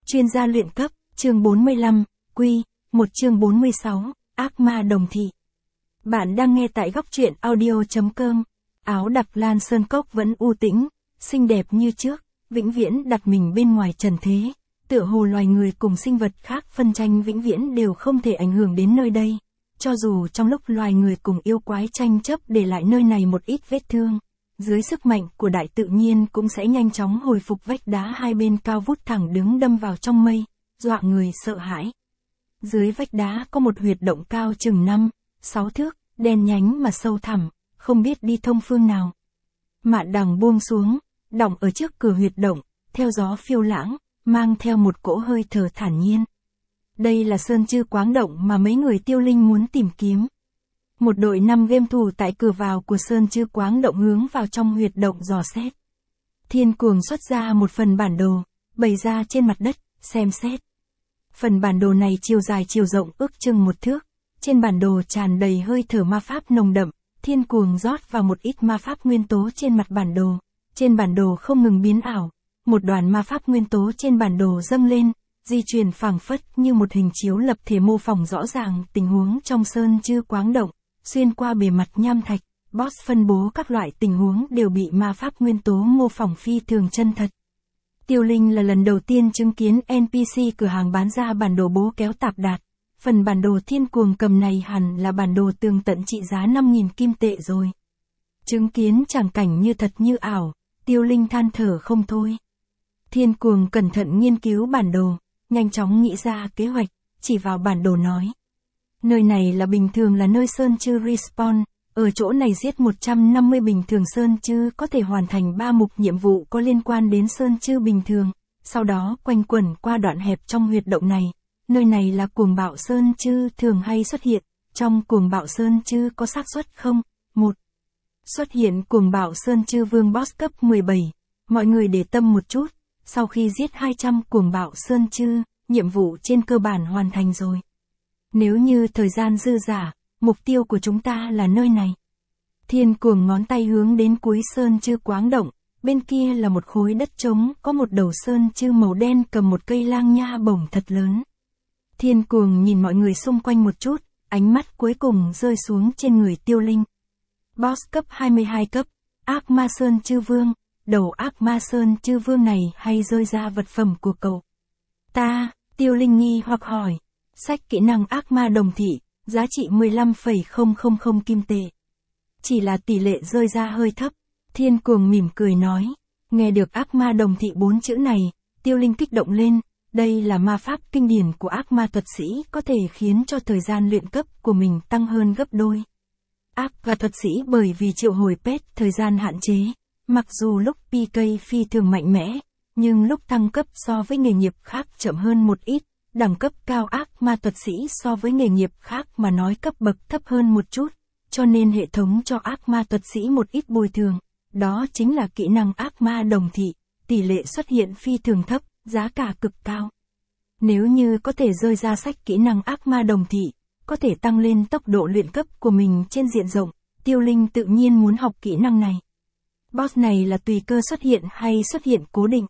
Chuyên gia luyện cấp, chương 45, Quy, 1 chương 46, Ác ma đồng thị. Bạn đang nghe tại góc truyện audio.com. Áo đặc Lan Sơn Cốc vẫn u tĩnh, xinh đẹp như trước, vĩnh viễn đặt mình bên ngoài trần thế. Tựa hồ loài người cùng sinh vật khác phân tranh vĩnh viễn đều không thể ảnh hưởng đến nơi đây. Cho dù trong lúc loài người cùng yêu quái tranh chấp để lại nơi này một ít vết thương, dưới sức mạnh của đại tự nhiên cũng sẽ nhanh chóng hồi phục. Vách đá hai bên cao vút thẳng đứng đâm vào trong mây, dọa người sợ hãi. Dưới vách đá có một huyệt động cao chừng 5-6 thước, đen nhánh mà sâu thẳm, không biết đi thông phương nào. Mạn đằng buông xuống, đọng ở trước cửa huyệt động, theo gió phiêu lãng, mang theo một cỗ hơi thở thản nhiên. Đây là Sơn Chư Quáng Động mà mấy người Tiêu Linh muốn tìm kiếm. Một đội 5 game thủ tại cửa vào của Sơn Chư Quáng Động hướng vào trong huyệt động dò xét. Thiên Cuồng xuất ra một phần bản đồ, bày ra trên mặt đất, xem xét. Phần bản đồ này chiều dài chiều rộng ước chừng 1 thước, trên bản đồ tràn đầy hơi thở ma pháp nồng đậm. Thiên Cuồng rót vào một ít ma pháp nguyên tố trên mặt bản đồ. Trên bản đồ không ngừng biến ảo, một đoàn ma pháp nguyên tố trên bản đồ dâng lên, di chuyển phảng phất như một hình chiếu lập thể mô phỏng rõ ràng tình huống trong Sơn Chư Quáng Động. Xuyên qua bề mặt nham thạch, boss phân bố các loại tình huống đều bị ma pháp nguyên tố mô phỏng phi thường chân thật. Tiêu Linh là lần đầu tiên chứng kiến NPC cửa hàng bán ra bản đồ bố kéo tạp đạt. Phần bản đồ Thiên Cuồng cầm này hẳn là bản đồ tường tận trị giá 5.000 kim tệ rồi. Chứng kiến tràng cảnh như thật như ảo, Tiêu Linh than thở không thôi. Thiên Cuồng cẩn thận nghiên cứu bản đồ, nhanh chóng nghĩ ra kế hoạch, chỉ vào bản đồ nói. Nơi này là bình thường là nơi Sơn Chư respawn, ở chỗ này giết 150 bình thường Sơn Chư có thể hoàn thành 3 mục nhiệm vụ có liên quan đến Sơn Chư bình thường, sau đó quanh quẩn qua đoạn hẹp trong huyệt động này. Nơi này là cuồng bạo Sơn Chư thường hay xuất hiện, trong cuồng bạo Sơn Chư có xác suất không? 1. Xuất hiện cuồng bạo Sơn Chư Vương boss cấp 17, mọi người để tâm một chút, sau khi giết 200 cuồng bạo Sơn Chư, nhiệm vụ trên cơ bản hoàn thành rồi. Nếu như thời gian dư dả, mục tiêu của chúng ta là nơi này. Thiên Cuồng ngón tay hướng đến cuối Sơn Chư Quáng Động, bên kia là một khối đất trống, có một đầu Sơn Chư màu đen cầm một cây lang nha bổng thật lớn. Thiên Cuồng nhìn mọi người xung quanh một chút, ánh mắt cuối cùng rơi xuống trên người Tiêu Linh. Boss cấp 22 cấp, Ác Ma Sơn Chư Vương, đầu Ác Ma Sơn Chư Vương này hay rơi ra vật phẩm của cậu? Tiêu Linh nghi hoặc hỏi. Sách kỹ năng Ác Ma Đồng Thị, giá trị 15,000 kim tệ. Chỉ là tỷ lệ rơi ra hơi thấp. Thiên Cuồng mỉm cười nói. Nghe được Ác Ma Đồng Thị 4 chữ này, Tiêu Linh kích động lên. Đây là ma pháp kinh điển của ác ma thuật sĩ, có thể khiến cho thời gian luyện cấp của mình tăng hơn gấp đôi. Ác ma thuật sĩ bởi vì triệu hồi pet thời gian hạn chế, mặc dù lúc PK phi thường mạnh mẽ, nhưng lúc thăng cấp so với nghề nghiệp khác chậm hơn một ít. Đẳng cấp cao ác ma thuật sĩ so với nghề nghiệp khác mà nói cấp bậc thấp hơn một chút, cho nên hệ thống cho ác ma thuật sĩ một ít bồi thường. Đó chính là kỹ năng Ác Ma Đồng Thị, tỷ lệ xuất hiện phi thường thấp, giá cả cực cao. Nếu như có thể rơi ra sách kỹ năng Ác Ma Đồng Thị, có thể tăng lên tốc độ luyện cấp của mình trên diện rộng, Tiêu Linh tự nhiên muốn học kỹ năng này. Boss này là tùy cơ xuất hiện hay xuất hiện cố định?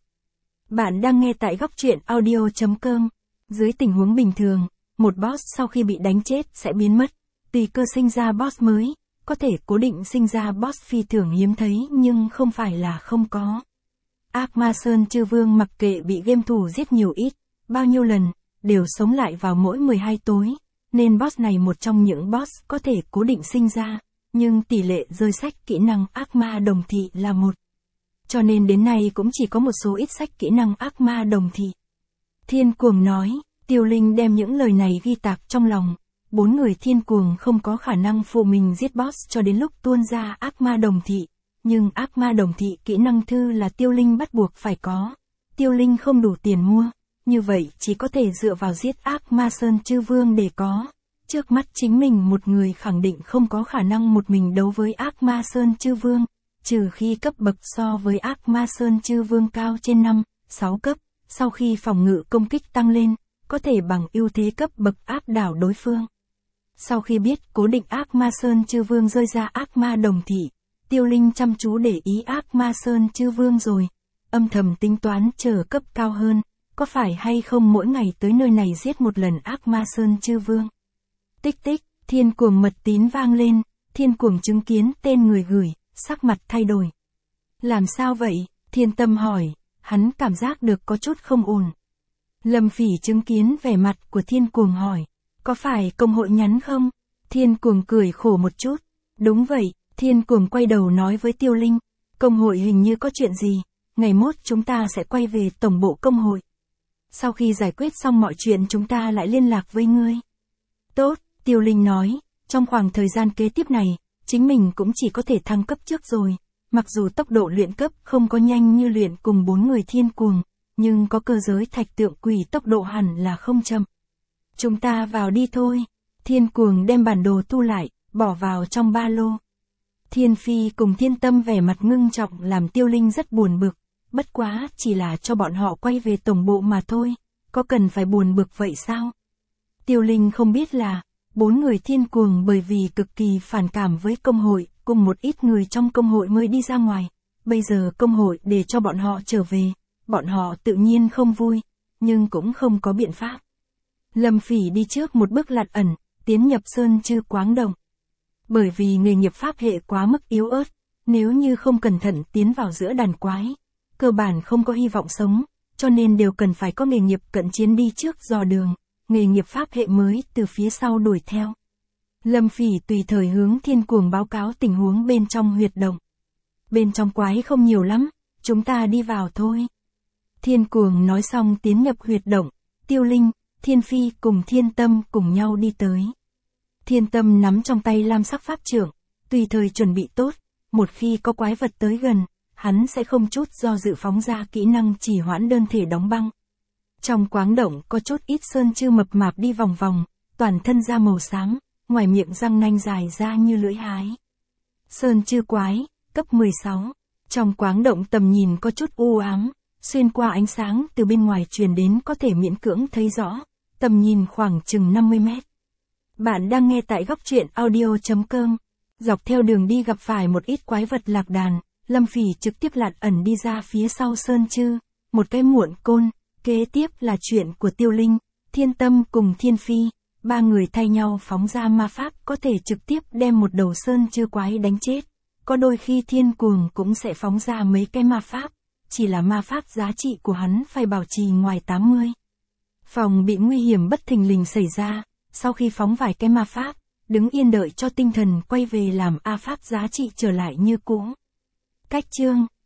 Bạn đang nghe tại góc truyện audio.com. Dưới tình huống bình thường, một boss sau khi bị đánh chết sẽ biến mất, tùy cơ sinh ra boss mới, có thể cố định sinh ra boss phi thường hiếm thấy nhưng không phải là không có. Ác Ma Sơn Chư Vương mặc kệ bị game thủ giết nhiều ít, bao nhiêu lần, đều sống lại vào mỗi 12 tối, nên boss này một trong những boss có thể cố định sinh ra, nhưng tỷ lệ rơi sách kỹ năng Ác Ma Đồng Thị là 1. Cho nên đến nay cũng chỉ có một số ít sách kỹ năng Ác Ma Đồng Thị. Thiên Cuồng nói. Tiêu Linh đem những lời này ghi tạc trong lòng. 4 người Thiên Cuồng không có khả năng phụ mình giết boss cho đến lúc tuôn ra Ác Ma Đồng Thị. Nhưng Ác Ma Đồng Thị kỹ năng thư là Tiêu Linh bắt buộc phải có. Tiêu Linh không đủ tiền mua, như vậy chỉ có thể dựa vào giết Ác Ma Sơn Chư Vương để có. Trước mắt chính mình một người khẳng định không có khả năng một mình đấu với Ác Ma Sơn Chư Vương, trừ khi cấp bậc so với Ác Ma Sơn Chư Vương cao trên 5-6 cấp, sau khi phòng ngự công kích tăng lên, có thể bằng ưu thế cấp bậc áp đảo đối phương. Sau khi biết cố định Ác Ma Sơn Chư Vương rơi ra Ác Ma Đồng Thị, Tiêu Linh chăm chú để ý Ác Ma Sơn Chư Vương rồi, âm thầm tính toán chờ cấp cao hơn, có phải hay không mỗi ngày tới nơi này giết một lần ác ma Sơn Chư Vương? Tích tích, Thiên Cuồng mật tín vang lên, Thiên Cuồng chứng kiến tên người gửi, sắc mặt thay đổi. Làm sao vậy? Thiên Tâm hỏi, hắn cảm giác được có chút không ổn. Lâm Phỉ chứng kiến vẻ mặt của Thiên Cuồng hỏi, có phải công hội nhắn không? Thiên Cuồng cười khổ một chút. Đúng vậy, Thiên Cuồng quay đầu nói với Tiêu Linh, công hội hình như có chuyện gì, ngày mốt chúng ta sẽ quay về tổng bộ công hội. Sau khi giải quyết xong mọi chuyện chúng ta lại liên lạc với ngươi. Tốt, Tiêu Linh nói, trong khoảng thời gian kế tiếp này, chính mình cũng chỉ có thể thăng cấp trước rồi. Mặc dù tốc độ luyện cấp không có nhanh như luyện cùng 4 người Thiên Cuồng, nhưng có cơ giới thạch tượng quỷ tốc độ hẳn là không chậm. Chúng ta vào đi thôi. Thiên Cuồng đem bản đồ thu lại, bỏ vào trong ba lô. Thiên Phi cùng Thiên Tâm vẻ mặt ngưng trọng làm Tiêu Linh rất buồn bực. Bất quá chỉ là cho bọn họ quay về tổng bộ mà thôi, có cần phải buồn bực vậy sao? Tiêu Linh không biết là, 4 người Thiên Cuồng bởi vì cực kỳ phản cảm với công hội, cùng một ít người trong công hội mới đi ra ngoài. Bây giờ công hội để cho bọn họ trở về, bọn họ tự nhiên không vui, nhưng cũng không có biện pháp. Lâm Phỉ đi trước một bước lặn ẩn, tiến nhập Sơn Chư Quáng Động. Bởi vì nghề nghiệp pháp hệ quá mức yếu ớt, nếu như không cẩn thận tiến vào giữa đàn quái, cơ bản không có hy vọng sống, cho nên đều cần phải có nghề nghiệp cận chiến đi trước dò đường, nghề nghiệp pháp hệ mới từ phía sau đuổi theo. Lâm Phỉ tùy thời hướng Thiên Cuồng báo cáo tình huống bên trong huyệt động. Bên trong quái không nhiều lắm, chúng ta đi vào thôi. Thiên Cuồng nói xong tiến nhập huyệt động, Tiêu Linh, Thiên Phi cùng Thiên Tâm cùng nhau đi tới. Thiên Tâm nắm trong tay lam sắc pháp trượng, tùy thời chuẩn bị tốt, một khi có quái vật tới gần, hắn sẽ không chút do dự phóng ra kỹ năng chỉ hoãn đơn thể đóng băng. Trong quáng động có chút ít sơn chư mập mạp đi vòng vòng, toàn thân da màu xám, ngoài miệng răng nanh dài ra như lưỡi hái. Sơn chư quái, cấp 16. Trong quáng động tầm nhìn có chút u ám, xuyên qua ánh sáng từ bên ngoài truyền đến có thể miễn cưỡng thấy rõ, tầm nhìn khoảng chừng 50 mét. Bạn đang nghe tại góc truyện audio.com. Dọc theo đường đi gặp phải một ít quái vật lạc đàn, Lâm Phỉ trực tiếp lặn ẩn đi ra phía sau Sơn Chư, một cái muộn côn, kế tiếp là chuyện của Tiêu Linh, Thiên Tâm cùng Thiên Phi, ba người thay nhau phóng ra ma pháp có thể trực tiếp đem một đầu Sơn Chư quái đánh chết. Có đôi khi Thiên Cuồng cũng sẽ phóng ra mấy cái ma pháp, chỉ là ma pháp giá trị của hắn phải bảo trì ngoài 80. Phòng bị nguy hiểm bất thình lình xảy ra, sau khi phóng vài cái ma pháp, đứng yên đợi cho tinh thần quay về làm A pháp giá trị trở lại như cũ. Cách chương